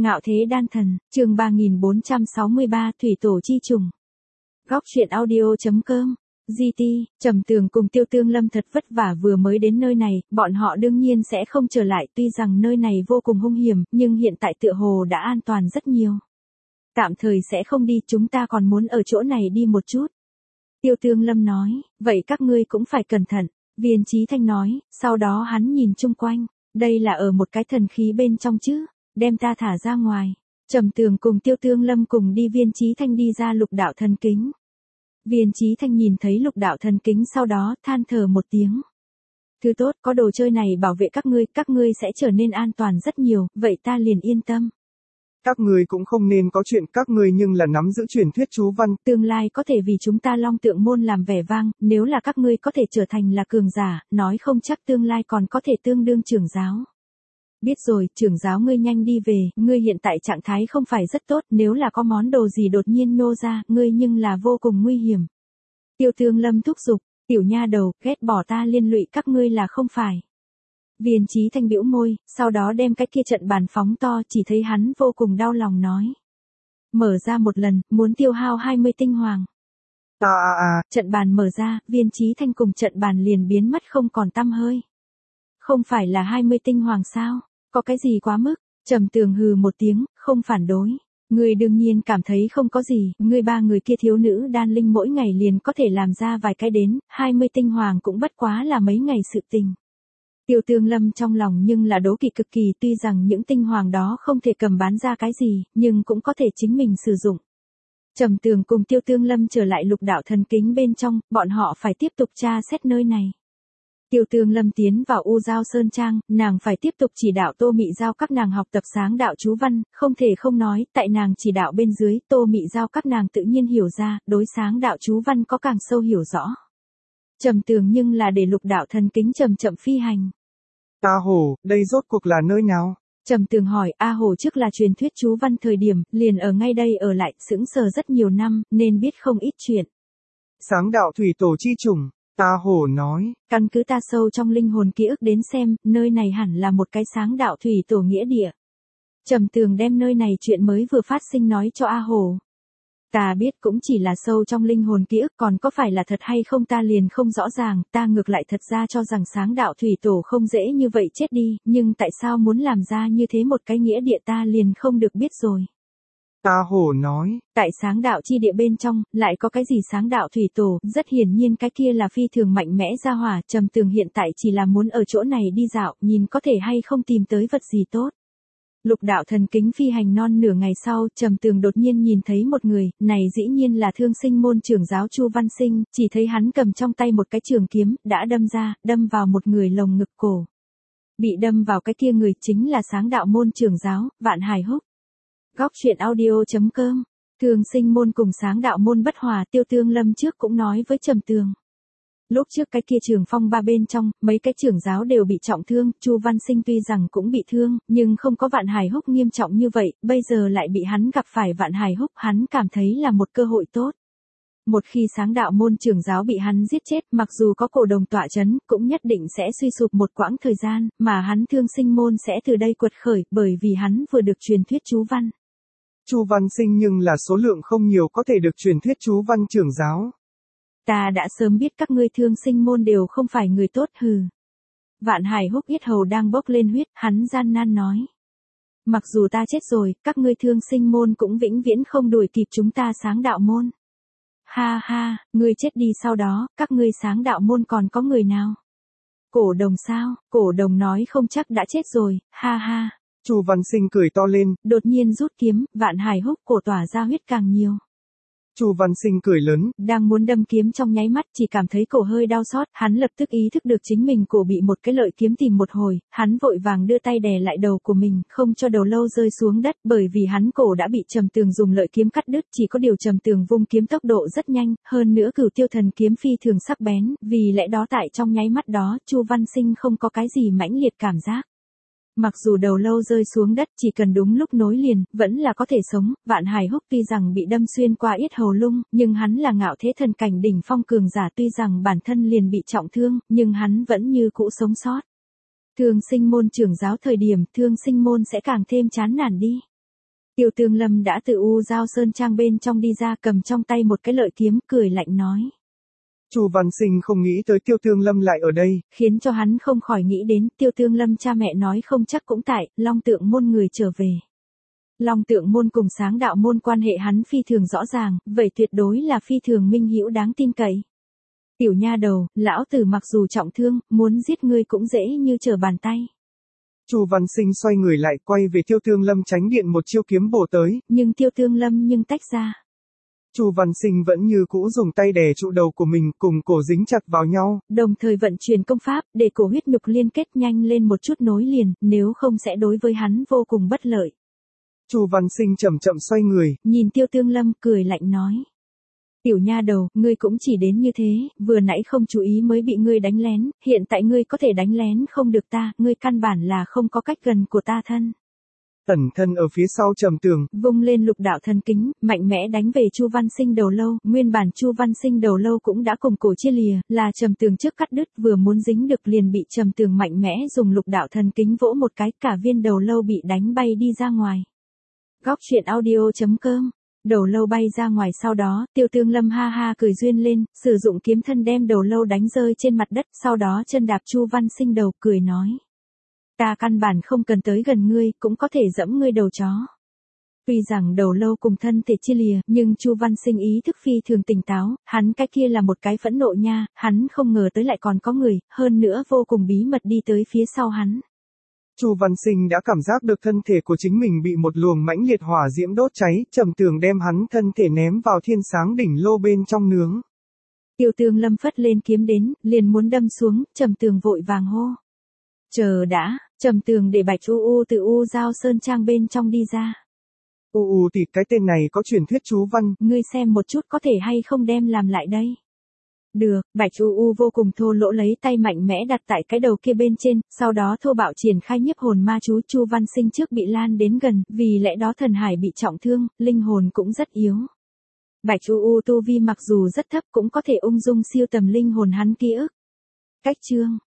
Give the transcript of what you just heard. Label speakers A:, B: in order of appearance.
A: Ngạo thế đan thần, chương 3463 Thủy tổ chi trùng. Góc truyện audio.com. GT, Trầm Tường cùng Tiêu Tương Lâm thật vất vả vừa mới đến nơi này, bọn họ đương nhiên sẽ không trở lại, tuy rằng nơi này vô cùng hung hiểm, nhưng hiện tại tựa hồ đã an toàn rất nhiều. Tạm thời sẽ không đi, chúng ta còn muốn ở chỗ này đi một chút. Tiêu Tương Lâm nói, vậy các ngươi cũng phải cẩn thận, Viên Chí Thanh nói, sau đó hắn nhìn chung quanh, đây là ở một cái thần khí bên trong chứ, đem ta thả ra ngoài. Trầm Tường cùng Tiêu Tương Lâm cùng đi, Viên Chí Thanh đi ra lục đạo thần kính. Viên Chí Thanh nhìn thấy lục đạo thần kính sau đó than thở một tiếng. Thứ tốt, có đồ chơi này bảo vệ các ngươi sẽ trở nên an toàn rất nhiều, vậy ta liền yên tâm.
B: Các ngươi cũng không nên có chuyện, các ngươi nhưng là nắm giữ truyền thuyết chú văn.
A: Tương lai có thể vì chúng ta Long Tượng môn làm vẻ vang, nếu là các ngươi có thể trở thành là cường giả, nói không chắc tương lai còn có thể tương đương trưởng giáo. Biết rồi, trưởng giáo ngươi nhanh đi về, ngươi hiện tại trạng thái không phải rất tốt, nếu là có món đồ gì đột nhiên nhô ra, ngươi nhưng là vô cùng nguy hiểm. Tiêu Tương Lâm thúc giục, tiểu nha đầu, ghét bỏ ta liên lụy các ngươi là không phải. Viên Chí Thanh bĩu môi, sau đó đem cái kia trận bàn phóng to, chỉ thấy hắn vô cùng đau lòng nói. Mở ra một lần, muốn tiêu hao 20 tinh hoàng. Trận bàn mở ra, Viên Chí Thanh cùng trận bàn liền biến mất không còn tăm hơi. Không phải là 20 tinh hoàng sao? Có cái gì quá mức? Trầm Tường hừ một tiếng, không phản đối. Ngươi đương nhiên cảm thấy không có gì, ngươi ba người kia thiếu nữ đan linh mỗi ngày liền có thể làm ra vài cái đến, 20 tinh hoàng cũng bất quá là mấy ngày sự tình. Tiêu Tương Lâm trong lòng nhưng là đố kỵ cực kỳ, tuy rằng những tinh hoàng đó không thể cầm bán ra cái gì, nhưng cũng có thể chính mình sử dụng. Trầm Tường cùng Tiêu Tương Lâm trở lại lục đạo thần kính bên trong, bọn họ phải tiếp tục tra xét nơi này. Tiêu Tương Lâm tiến vào U Giao Sơn Trang, nàng phải tiếp tục chỉ đạo Tô Mị Giao các nàng học tập sáng đạo chú văn, không thể không nói, tại nàng chỉ đạo bên dưới, Tô Mị Giao các nàng tự nhiên hiểu ra, đối sáng đạo chú văn có càng sâu hiểu rõ. Trầm Tường nhưng là để lục đạo thần kính chậm chậm phi hành.
B: A Hồ, đây rốt cuộc là nơi nào?
A: Trầm Tường hỏi, A Hồ trước là truyền thuyết chú văn thời điểm, liền ở ngay đây ở lại, sững sờ rất nhiều năm, nên biết không ít chuyện.
B: Sáng đạo thủy tổ chi trùng. A Hồ nói,
A: căn cứ ta sâu trong linh hồn ký ức đến xem, nơi này hẳn là một cái sáng đạo thủy tổ nghĩa địa. Trầm Tường đem nơi này chuyện mới vừa phát sinh nói cho A Hồ. Ta biết cũng chỉ là sâu trong linh hồn ký ức, còn có phải là thật hay không ta liền không rõ ràng, ta ngược lại thật ra cho rằng sáng đạo thủy tổ không dễ như vậy chết đi, nhưng tại sao muốn làm ra như thế một cái nghĩa địa ta liền không được biết rồi.
B: A Hồ nói,
A: tại sáng đạo chi địa bên trong, lại có cái gì sáng đạo thủy tổ, rất hiển nhiên cái kia là phi thường mạnh mẽ ra hỏa, Trầm Tường hiện tại chỉ là muốn ở chỗ này đi dạo, nhìn có thể hay không tìm tới vật gì tốt. Lục đạo thần kính phi hành non nửa ngày sau, Trầm Tường đột nhiên nhìn thấy một người, này dĩ nhiên là Thương Sinh môn trưởng giáo Chu Văn Sinh, chỉ thấy hắn cầm trong tay một cái trường kiếm, đã đâm vào một người lồng ngực cổ. Bị đâm vào cái kia người chính là sáng đạo môn trưởng giáo, Vạn Hải Húc. Góc truyện audio.com. Thương Sinh môn cùng sáng đạo môn bất hòa, Tiêu Tương Lâm trước cũng nói với Trầm Tường. Lúc trước cái kia trường phong ba bên trong, mấy cái trưởng giáo đều bị trọng thương, Chu Văn Sinh tuy rằng cũng bị thương, nhưng không có Vạn Hải Húc nghiêm trọng như vậy, bây giờ lại bị hắn gặp phải Vạn Hải Húc, hắn cảm thấy là một cơ hội tốt. Một khi sáng đạo môn trưởng giáo bị hắn giết chết, mặc dù có cổ đồng tọa chấn, cũng nhất định sẽ suy sụp một quãng thời gian, mà hắn Thương Sinh môn sẽ từ đây quật khởi, bởi vì hắn vừa được truyền thuyết chú văn.
B: Chu Văn Sinh nhưng là số lượng không nhiều có thể được truyền thuyết chú văn trưởng giáo.
A: Ta đã sớm biết các ngươi Thương Sinh môn đều không phải người tốt, hừ. Vạn Hải Húc yết hầu đang bốc lên huyết, hắn gian nan nói. Mặc dù ta chết rồi, các ngươi Thương Sinh môn cũng vĩnh viễn không đuổi kịp chúng ta sáng đạo môn. Ha ha, ngươi chết đi sau đó, các ngươi sáng đạo môn còn có người nào? Cổ đồng sao? Cổ đồng nói không chắc đã chết rồi, ha ha.
B: Chu Văn Sinh cười to lên,
A: đột nhiên rút kiếm, Vạn Hải Húc cổ tỏa ra huyết càng nhiều.
B: Chu Văn Sinh cười lớn,
A: đang muốn đâm kiếm trong nháy mắt, chỉ cảm thấy cổ hơi đau xót, hắn lập tức ý thức được chính mình cổ bị một cái lợi kiếm tìm một hồi, hắn vội vàng đưa tay đè lại đầu của mình, không cho đầu lâu rơi xuống đất, bởi vì hắn cổ đã bị Trầm Tường dùng lợi kiếm cắt đứt, chỉ có điều Trầm Tường vung kiếm tốc độ rất nhanh, hơn nữa Cửu Tiêu thần kiếm phi thường sắc bén, vì lẽ đó tại trong nháy mắt đó, Chu Văn Sinh không có cái gì mãnh liệt cảm giác. Mặc dù đầu lâu rơi xuống đất, chỉ cần đúng lúc nối liền, vẫn là có thể sống. Vạn Hải Húc tuy rằng bị đâm xuyên qua yết hầu lung, nhưng hắn là ngạo thế thần cảnh đỉnh phong cường giả, tuy rằng bản thân liền bị trọng thương, nhưng hắn vẫn như cũ sống sót. Thương Sinh môn trưởng giáo thời điểm, Thương Sinh môn sẽ càng thêm chán nản đi. Tiêu Tương Lâm đã từ U Giao Sơn Trang bên trong đi ra, cầm trong tay một cái lợi kiếm, cười lạnh nói.
B: Chu Văn Sinh không nghĩ tới Tiêu Tương Lâm lại ở đây.
A: Khiến cho hắn không khỏi nghĩ đến, Tiêu Tương Lâm cha mẹ nói không chắc cũng tại Long Tượng môn người trở về. Long Tượng môn cùng Sáng Đạo môn quan hệ hắn phi thường rõ ràng, vậy tuyệt đối là phi thường minh hữu đáng tin cậy. Tiểu nha đầu, lão tử mặc dù trọng thương, muốn giết ngươi cũng dễ như trở bàn tay.
B: Chu Văn Sinh xoay người lại, quay về Tiêu Tương Lâm tránh điện một chiêu kiếm bổ tới.
A: Nhưng Tiêu Tương Lâm tách ra.
B: Chu Văn Sinh vẫn như cũ dùng tay đè trụ đầu của mình, cùng cổ dính chặt vào nhau.
A: Đồng thời vận chuyển công pháp, để cổ huyết nhục liên kết nhanh lên một chút nối liền, nếu không sẽ đối với hắn vô cùng bất lợi.
B: Chu Văn Sinh chậm chậm xoay người,
A: nhìn Tiêu Tương Lâm cười lạnh nói. Tiểu nha đầu, ngươi cũng chỉ đến như thế, vừa nãy không chú ý mới bị ngươi đánh lén, hiện tại ngươi có thể đánh lén không được ta, ngươi căn bản là không có cách gần của ta thân.
B: Ẩn thân ở phía sau Trầm Tường,
A: vung lên lục đạo thần kính, mạnh mẽ đánh về Chu Văn Sinh đầu lâu, nguyên bản Chu Văn Sinh đầu lâu cũng đã cùng cổ chia lìa, là Trầm Tường trước cắt đứt, vừa muốn dính được liền bị Trầm Tường mạnh mẽ dùng lục đạo thần kính vỗ một cái, cả viên đầu lâu bị đánh bay đi ra ngoài. Góc truyện audio.com. Đầu lâu bay ra ngoài, sau đó, Tiêu Tương Lâm ha ha cười duyên lên, sử dụng kiếm thân đem đầu lâu đánh rơi trên mặt đất, sau đó chân đạp Chu Văn Sinh đầu, cười nói. Ta căn bản không cần tới gần ngươi, cũng có thể dẫm ngươi đầu chó. Tuy rằng đầu lâu cùng thân thể chia lìa, nhưng Chu Văn Sinh ý thức phi thường tỉnh táo, hắn cái kia là một cái phẫn nộ nha, hắn không ngờ tới lại còn có người, hơn nữa vô cùng bí mật đi tới phía sau hắn.
B: Chu Văn Sinh đã cảm giác được thân thể của chính mình bị một luồng mãnh liệt hỏa diễm đốt cháy, Trầm Tường đem hắn thân thể ném vào thiên sáng đỉnh lô bên trong nướng.
A: Tiêu Tương Lâm phất lên kiếm đến, liền muốn đâm xuống, Trầm Tường vội vàng hô. Chờ đã, Trầm Tường để Bạch U từ U Giao Sơn Trang bên trong đi ra.
B: Thì cái tên này có truyền thuyết chú văn.
A: Ngươi xem một chút có thể hay không đem làm lại đây. Được, Bạch vô cùng thô lỗ lấy tay mạnh mẽ đặt tại cái đầu kia bên trên, sau đó thô bạo triển khai nhiếp hồn ma chú. Chu Văn Sinh trước bị lan đến gần, vì lẽ đó thần hải bị trọng thương, linh hồn cũng rất yếu. Bạch tu vi mặc dù rất thấp cũng có thể ung dung siêu tầm linh hồn hắn ký ức. Cách chương